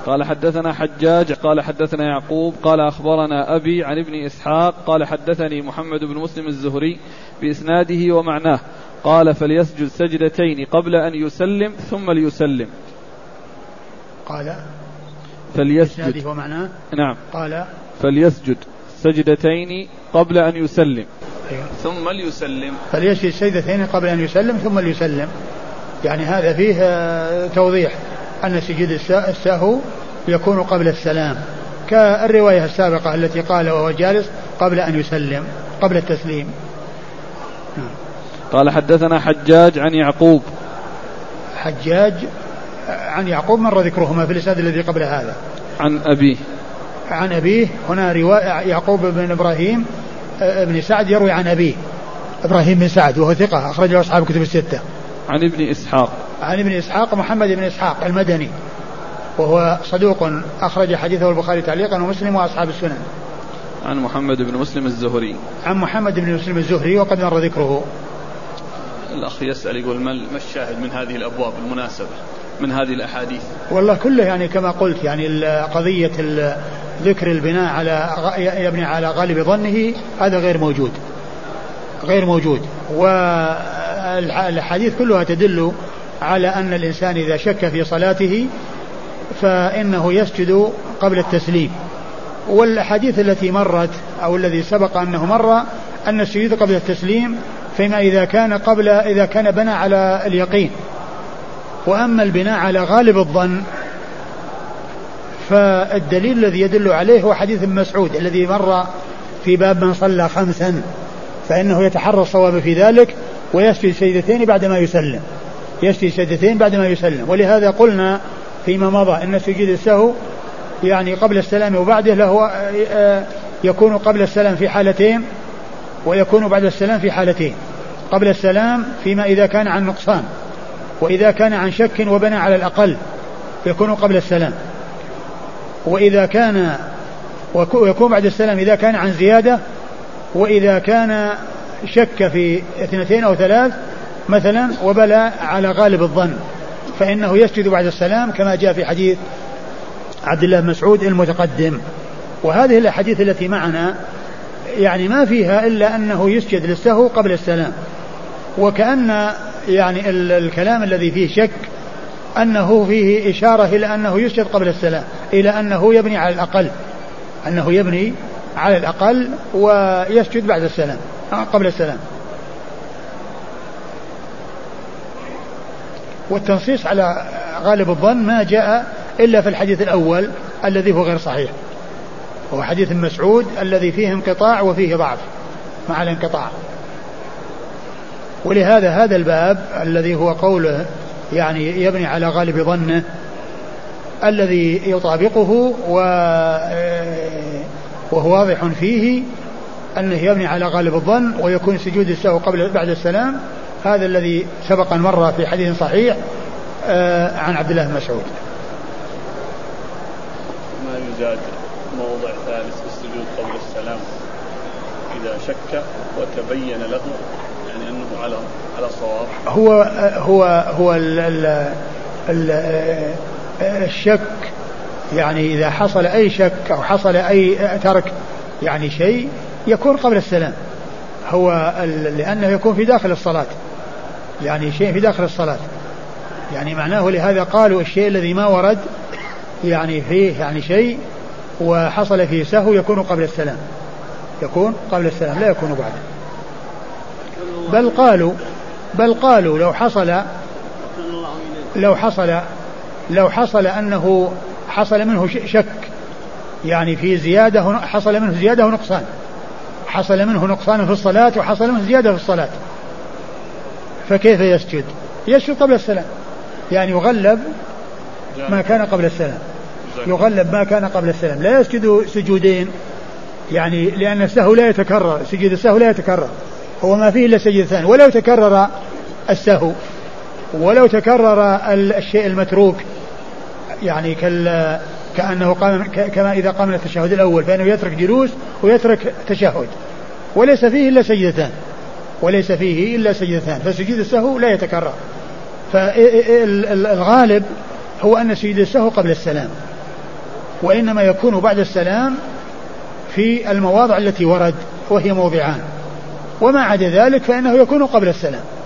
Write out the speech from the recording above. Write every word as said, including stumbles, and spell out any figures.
قال حدثنا حجاج قال حدثنا يعقوب قال أخبرنا أبي عن ابن إسحاق قال حدثني محمد بن مسلم الزهري بإسناده ومعناه قال فليسجد سجدتين قبل أن يسلم ثم ليسلم. قال فليسجد ومعناه نعم قال فليسجد سجدتين قبل أن يسلم أيوه. ثم ليسلم. فليسجد سجدتين قبل أن يسلم ثم ليسلم، يعني هذا فيه توضيح أن سجود السهو يكون قبل السلام كالرواية السابقة التي قال وهو جالس قبل أن يسلم قبل التسليم. قال حدثنا حجاج عن يعقوب حجاج عن يعقوب مر ذكرهما في الإسناد الذي قبل هذا. عن أبيه عن أبيه هنا رواية يعقوب بن إبراهيم ابن سعد يروي عن أبيه إبراهيم بن سعد وهو ثقة أخرج له أصحاب الكتب الستة. عن ابن إسحاق عن ابن إسحاق محمد بن إسحاق المدني وهو صدوق أخرج حديثه البخاري تعليقا ومسلم وأصحاب السنن. عن محمد بن مسلم الزهري عن محمد بن مسلم الزهري وقد مر ذكره. الأخ يسأل يقول ما الشاهد من هذه الأبواب المناسبة من هذه الأحاديث؟ والله كله يعني كما قلت يعني قضية ذكر البناء على يبني على غالب ظنه هذا غير موجود غير موجود والحديث كلها تدل على أن الإنسان إذا شك في صلاته فإنه يسجد قبل التسليم. والحديث التي مرت أو الذي سبق أنه مر أن السجود قبل التسليم فيما إذا كان قبل إذا كان بنى على اليقين، وأما البناء على غالب الظن فالدليل الذي يدل عليه هو حديث ابن مسعود الذي مر في باب من صلى خمسا فإنه يتحرى الصواب في ذلك ويسجد سجدتين بعدما يسلم يسجد سجدتين بعدما يسلم. ولهذا قلنا فيما مضى أن سجود السهو يعني قبل السلام وبعده له يكون قبل السلام في حالتين ويكون بعد السلام في حالتين. قبل السلام فيما إذا كان عن نقصان، وإذا كان عن شك وبنى على الأقل يكون قبل السلام، وإذا كان ويكون بعد السلام إذا كان عن زيادة، وإذا كان شك في اثنتين أو ثلاث مثلا وبلى على غالب الظن فإنه يسجد بعد السلام كما جاء في حديث عبد الله بن مسعود المتقدم. وهذه الأحاديث التي معنا يعني ما فيها إلا أنه يسجد للسهو قبل السلام، وكأن يعني الكلام الذي فيه شك أنه فيه إشارة إلى أنه يسجد قبل السلام، إلى أنه يبني على الأقل أنه يبني على الأقل ويسجد بعد السلام قبل السلام. والتنصيص على غالب الظن ما جاء إلا في الحديث الأول الذي هو غير صحيح، هو حديث مسعود الذي فيه انقطاع وفيه ضعف مع الانقطاع. ولهذا هذا الباب الذي هو قوله يعني يبني على غالب ظنه الذي يطابقه وهو واضح فيه أنه يبني على غالب الظن ويكون سجود السهو قبل بعد السلام، هذا الذي سبق مرة في حديث صحيح عن عبد الله بن مسعود. ما يزاد موضع ثالث في السجود قبل السلام إذا شك وتبين له يعني أنه على على صواب. هو هو هو ال ال ال الشك يعني إذا حصل أي شك أو حصل أي ترك يعني شيء يكون قبل السلام، هو لأنه يكون في داخل الصلاة يعني شيء في داخل الصلاة يعني معناه. لهذا قالوا الشيء الذي ما ورد يعني فيه يعني شيء وحصل فيه سهو يكون قبل السلام يكون قبل السلام لا يكون بعده. بل قالوا بل قالوا لو حصل لو حصل لو حصل أنه حصل منه شك يعني في زيادة حصل منه زيادة ونقصان حصل منه نقصان في الصلاة وحصل منه زيادة في الصلاة فكيف يسجد؟ يسجد قبل السلام يعني يغلب ما كان قبل السلام يغلب ما كان قبل السلام لا يسجد سجودين يعني لأن السهو لا يتكرر سجود السهو لا يتكرر هو ما فيه إلا سجد ثاني. ولو تكرر السهو ولو تكرر الشيء المتروك يعني كال كأنه قام كما إذا قام التشهد الأول فإنه يترك جلوس ويترك تشهد وليس فيه إلا سجدتان وليس فيه إلا سجدتان فسجود السهو لا يتكرر. فالغالب هو أن سجود السهو قبل السلام وإنما يكون بعد السلام في المواضع التي ورد وهي موضعان، وما عدا ذلك فإنه يكون قبل السلام.